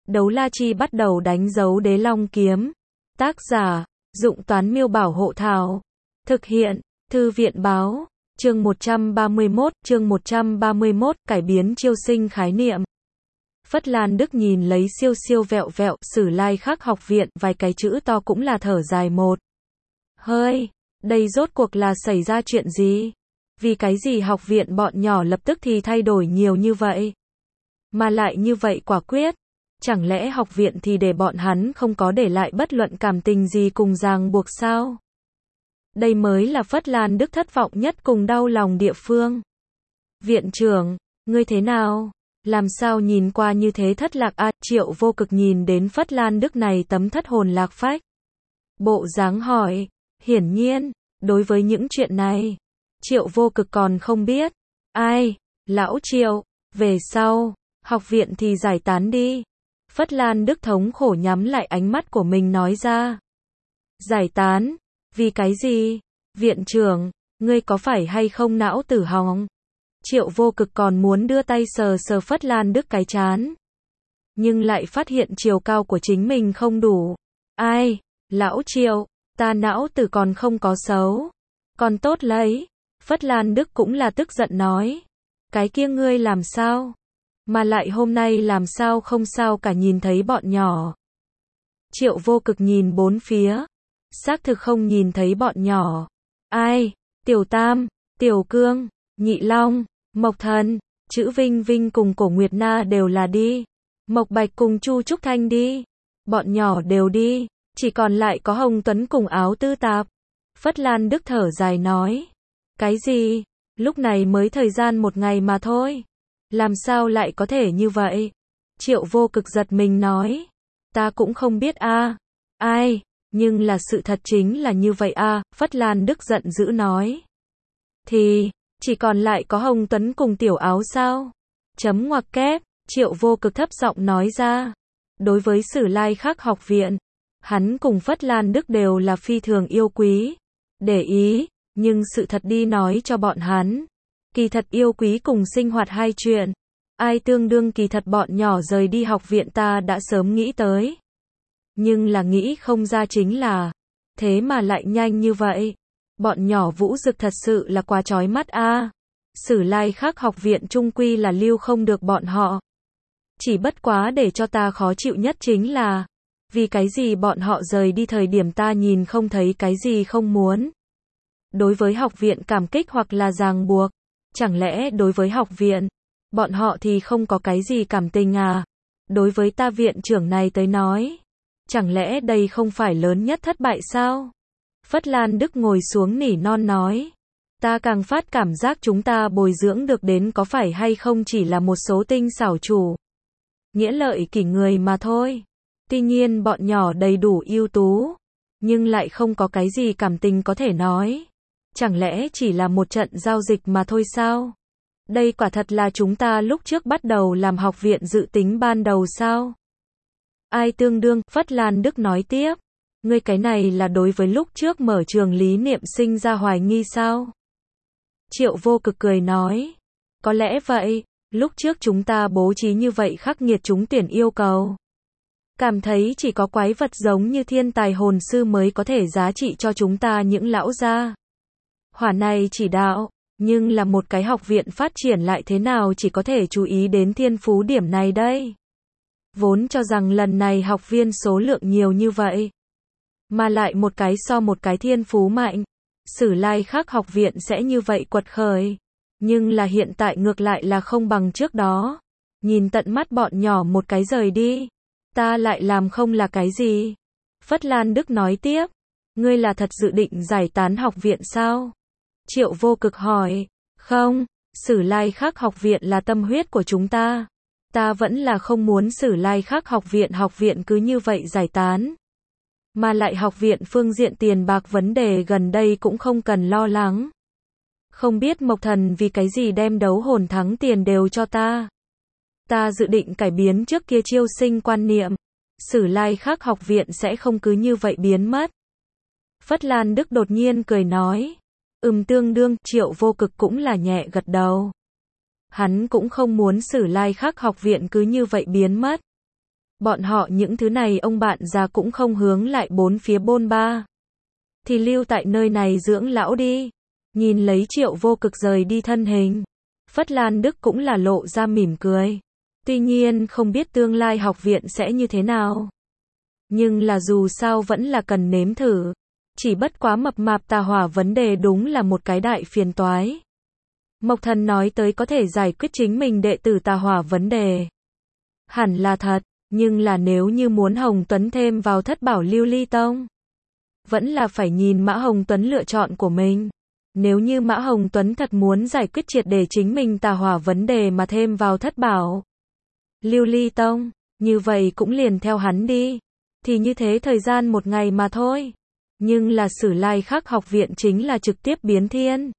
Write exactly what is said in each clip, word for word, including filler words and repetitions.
Đấu la chi bắt đầu đánh dấu đế long kiếm. Tác giả, Dụng Toán Miêu Bảo Hộ Thảo. Thực hiện, Thư viện Báo. Chương một trăm ba mươi mốt, chương một trăm ba mươi mốt, cải biến chiêu sinh khái niệm. Phất Lan Đức nhìn lấy siêu siêu vẹo vẹo, Sử Lai Khắc học viện, vài cái chữ to cũng là thở dài một hơi. Đây rốt cuộc là xảy ra chuyện gì? Vì cái gì học viện bọn nhỏ lập tức thì thay đổi nhiều như vậy? Mà lại như vậy quả quyết? Chẳng lẽ học viện thì để bọn hắn không có để lại bất luận cảm tình gì cùng ràng buộc sao? Đây mới là Phất Lan Đức thất vọng nhất cùng đau lòng địa phương. Viện trưởng, ngươi thế nào? Làm sao nhìn qua như thế thất lạc à? Triệu Vô Cực nhìn đến Phất Lan Đức này tấm thất hồn lạc phách bộ dáng hỏi. Hiển nhiên, đối với những chuyện này, Triệu Vô Cực còn không biết. Ai? Lão Triệu, về sau, học viện thì giải tán đi. Phất Lan Đức thống khổ nhắm lại ánh mắt của mình nói ra. Giải tán? Vì cái gì? Viện trưởng, ngươi có phải hay không não tử hỏng? Triệu Vô Cực còn muốn đưa tay sờ sờ Phất Lan Đức cái trán, nhưng lại phát hiện chiều cao của chính mình không đủ. Ai? Lão Triệu, ta não tử còn không có xấu, còn tốt lấy. Phất Lan Đức cũng là tức giận nói. Cái kia ngươi làm sao? Mà lại hôm nay làm sao không sao cả, nhìn thấy bọn nhỏ. Triệu Vô Cực nhìn bốn phía, xác thực không nhìn thấy bọn nhỏ. Ai? Tiểu Tam, Tiểu Cương, Nhị Long, Mộc Thần, Chữ Vinh Vinh cùng Cổ Nguyệt Na đều là đi. Mộc Bạch cùng Chu Trúc Thanh đi. Bọn nhỏ đều đi, chỉ còn lại có Hồng Tuấn cùng Áo Tư Tạp. Phất Lan Đức thở dài nói. Cái gì? Lúc này mới thời gian một ngày mà thôi. Làm sao lại có thể như vậy? Triệu Vô Cực giật mình nói. Ta cũng không biết a. À. Ai? Nhưng là sự thật chính là như vậy a. À. Phất Lan Đức giận dữ nói. Thì, chỉ còn lại có Hồng Tuấn cùng Tiểu Áo sao? Chấm ngoặc kép, Triệu Vô Cực thấp giọng nói ra. Đối với Sử Lai Khắc học viện, hắn cùng Phất Lan Đức đều là phi thường yêu quý, để ý, nhưng sự thật đi nói cho bọn hắn. Kỳ thật yêu quý cùng sinh hoạt hai chuyện. Ai tương đương kỳ thật bọn nhỏ rời đi học viện ta đã sớm nghĩ tới. Nhưng là nghĩ không ra chính là, thế mà lại nhanh như vậy. Bọn nhỏ vũ dực thật sự là quá chói mắt a. À. Sử Lai Khắc học viện trung quy là lưu không được bọn họ. Chỉ bất quá để cho ta khó chịu nhất chính là, vì cái gì bọn họ rời đi thời điểm ta nhìn không thấy cái gì không muốn. Đối với học viện cảm kích hoặc là ràng buộc. Chẳng lẽ đối với học viện, bọn họ thì không có cái gì cảm tình à? Đối với ta viện trưởng này tới nói, chẳng lẽ đây không phải lớn nhất thất bại sao? Phất Lan Đức ngồi xuống nỉ non nói. Ta càng phát cảm giác chúng ta bồi dưỡng được đến có phải hay không chỉ là một số tinh xảo chủ nghĩa lợi kỷ người mà thôi. Tuy nhiên bọn nhỏ đầy đủ ưu tú, nhưng lại không có cái gì cảm tình có thể nói. Chẳng lẽ chỉ là một trận giao dịch mà thôi sao? Đây quả thật là chúng ta lúc trước bắt đầu làm học viện dự tính ban đầu sao? Ai tương đương? Phất Lan Đức nói tiếp. Ngươi cái này là đối với lúc trước mở trường lý niệm sinh ra hoài nghi sao? Triệu Vô Cực cười nói. Có lẽ vậy, lúc trước chúng ta bố trí như vậy khắc nghiệt trúng tuyển yêu cầu. Cảm thấy chỉ có quái vật giống như thiên tài hồn sư mới có thể giá trị cho chúng ta những lão gia hỏa này chỉ đạo, nhưng là một cái học viện phát triển lại thế nào chỉ có thể chú ý đến thiên phú điểm này đây. Vốn cho rằng lần này học viên số lượng nhiều như vậy, mà lại một cái so một cái thiên phú mạnh, Sử Lai Khắc học viện sẽ như vậy quật khởi. Nhưng là hiện tại ngược lại là không bằng trước đó. Nhìn tận mắt bọn nhỏ một cái rời đi, ta lại làm không là cái gì? Phất Lan Đức nói tiếp. Ngươi là thật dự định giải tán học viện sao? Triệu Vô Cực hỏi. Không, Sử Lai Khắc học viện là tâm huyết của chúng ta. Ta vẫn là không muốn Sử Lai Khắc học viện học viện cứ như vậy giải tán. Mà lại học viện phương diện tiền bạc vấn đề gần đây cũng không cần lo lắng. Không biết Mộc Thần vì cái gì đem đấu hồn thắng tiền đều cho ta. Ta dự định cải biến trước kia chiêu sinh quan niệm. Sử Lai Khắc học viện sẽ không cứ như vậy biến mất. Phất Lan Đức đột nhiên cười nói. Ừm tương đương, Triệu Vô Cực cũng là nhẹ gật đầu. Hắn cũng không muốn Sử Lai Khắc học viện cứ như vậy biến mất. Bọn họ những thứ này ông bạn già cũng không hướng lại bốn phía bôn ba. Thì lưu tại nơi này dưỡng lão đi. Nhìn lấy Triệu Vô Cực rời đi thân hình. Phất Lan Đức cũng là lộ ra mỉm cười. Tuy nhiên không biết tương lai học viện sẽ như thế nào. Nhưng là dù sao vẫn là cần nếm thử. Chỉ bất quá mập mạp tà hỏa vấn đề đúng là một cái đại phiền toái. Mộc Thần nói tới có thể giải quyết chính mình đệ tử tà hỏa vấn đề. Hẳn là thật, nhưng là nếu như muốn Hồng Tuấn thêm vào thất bảo lưu ly tông. Vẫn là phải nhìn Mã Hồng Tuấn lựa chọn của mình. Nếu như Mã Hồng Tuấn thật muốn giải quyết triệt để chính mình tà hỏa vấn đề mà thêm vào thất bảo lưu ly tông, như vậy cũng liền theo hắn đi. Thì như thế thời gian một ngày mà thôi. Nhưng là Sử Lai Khắc học viện chính là trực tiếp biến thiên.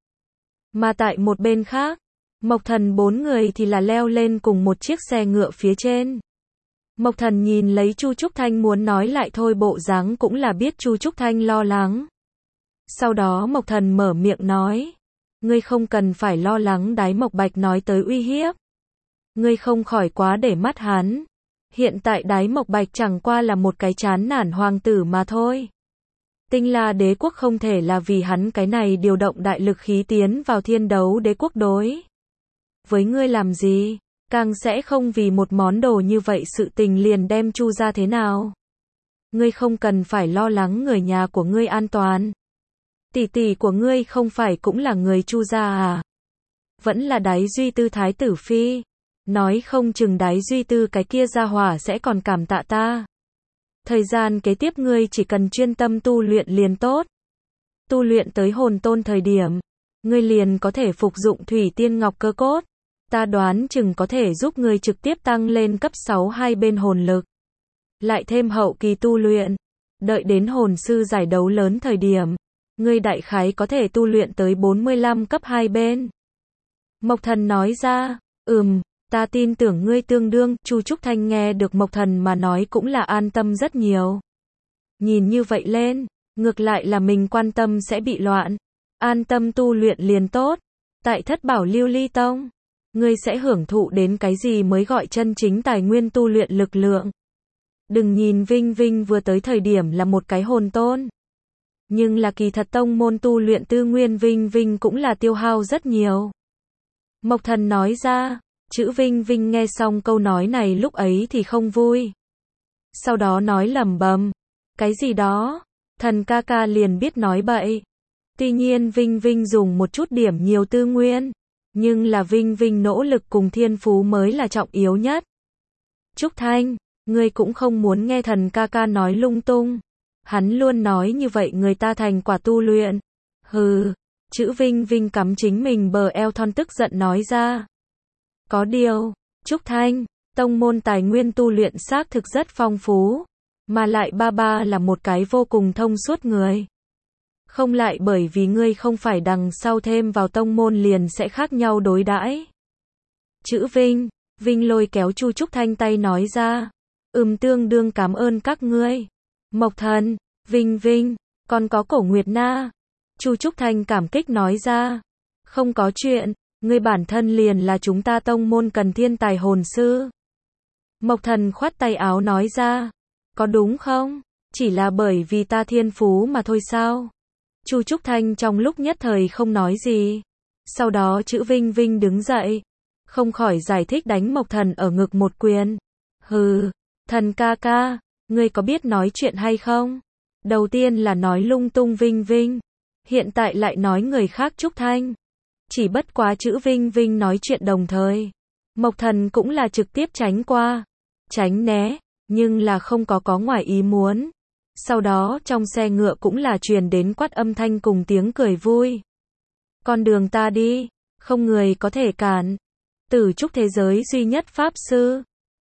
Mà tại một bên khác, Mộc Thần bốn người thì là leo lên cùng một chiếc xe ngựa phía trên. Mộc Thần nhìn lấy Chu Trúc Thanh muốn nói lại thôi bộ dáng cũng là biết Chu Trúc Thanh lo lắng. Sau đó Mộc Thần mở miệng nói. Ngươi không cần phải lo lắng Đái Mộc Bạch nói tới uy hiếp. Ngươi không khỏi quá để mắt hắn. Hiện tại Đái Mộc Bạch chẳng qua là một cái chán nản hoàng tử mà thôi. Tinh La đế quốc không thể là vì hắn cái này điều động đại lực khí tiến vào thiên đấu đế quốc đối. Với ngươi làm gì, càng sẽ không vì một món đồ như vậy sự tình liền đem Chu ra thế nào. Ngươi không cần phải lo lắng người nhà của ngươi an toàn. Tỷ tỷ của ngươi không phải cũng là người Chu gia à? Vẫn là Đái Duy Tư thái tử phi. Nói không chừng Đái Duy Tư cái kia gia hỏa sẽ còn cảm tạ ta. Thời gian kế tiếp ngươi chỉ cần chuyên tâm tu luyện liền tốt. Tu luyện tới hồn tôn thời điểm, ngươi liền có thể phục dụng Thủy Tiên Ngọc cơ cốt. Ta đoán chừng có thể giúp ngươi trực tiếp tăng lên cấp sáu hai bên hồn lực. Lại thêm hậu kỳ tu luyện. Đợi đến hồn sư giải đấu lớn thời điểm, ngươi đại khái có thể tu luyện tới bốn mươi lăm cấp hai bên. Mộc Thần nói ra, ừm, ta tin tưởng ngươi tương đương. Chu Trúc Thanh nghe được Mộc Thần mà nói cũng là an tâm rất nhiều. Nhìn như vậy lên, ngược lại là mình quan tâm sẽ bị loạn. An tâm tu luyện liền tốt. Tại thất bảo lưu ly tông, ngươi sẽ hưởng thụ đến cái gì mới gọi chân chính tài nguyên tu luyện lực lượng. Đừng nhìn Vinh Vinh vừa tới thời điểm là một cái hồn tôn. Nhưng là kỳ thật tông môn tu luyện tư nguyên Vinh Vinh cũng là tiêu hao rất nhiều. Mộc Thần nói ra, chữ Vinh Vinh nghe xong câu nói này lúc ấy thì không vui. Sau đó nói lẩm bẩm, cái gì đó, Thần ca ca liền biết nói bậy. Tuy nhiên Vinh Vinh dùng một chút điểm nhiều tư nguyên, nhưng là Vinh Vinh nỗ lực cùng thiên phú mới là trọng yếu nhất. Trúc Thanh, ngươi cũng không muốn nghe Thần ca ca nói lung tung. Hắn luôn nói như vậy người ta thành quả tu luyện. Hừ, chữ Vinh Vinh cắm chính mình bờ eo thon tức giận nói ra. Có điều, Trúc Thanh, tông môn tài nguyên tu luyện xác thực rất phong phú, mà lại ba ba là một cái vô cùng thông suốt người. Không lại bởi vì ngươi không phải đằng sau thêm vào tông môn liền sẽ khác nhau đối đãi. Chữ Vinh, Vinh lôi kéo Chu Trúc Thanh tay nói ra. Ừm tương đương cảm ơn các ngươi. Mộc Thần, Vinh Vinh, còn có Cổ Nguyệt Na. Chu Trúc Thanh cảm kích nói ra. Không có chuyện, ngươi bản thân liền là chúng ta tông môn cần thiên tài hồn sư. Mộc Thần khoát tay áo nói ra. Có đúng không? Chỉ là bởi vì ta thiên phú mà thôi sao? Chu Trúc Thanh trong lúc nhất thời không nói gì. Sau đó chữ Vinh Vinh đứng dậy. Không khỏi giải thích đánh Mộc Thần ở ngực một quyền. Hừ, Thần ca ca, ngươi có biết nói chuyện hay không? Đầu tiên là nói lung tung Vinh Vinh. Hiện tại lại nói người khác Trúc Thanh. Chỉ bất quá chữ Vinh Vinh nói chuyện đồng thời. Mộc Thần cũng là trực tiếp tránh qua. Tránh né, nhưng là không có có ngoài ý muốn. Sau đó trong xe ngựa cũng là truyền đến quát âm thanh cùng tiếng cười vui. Con đường ta đi, không người có thể cản. Tử trúc thế giới duy nhất pháp sư.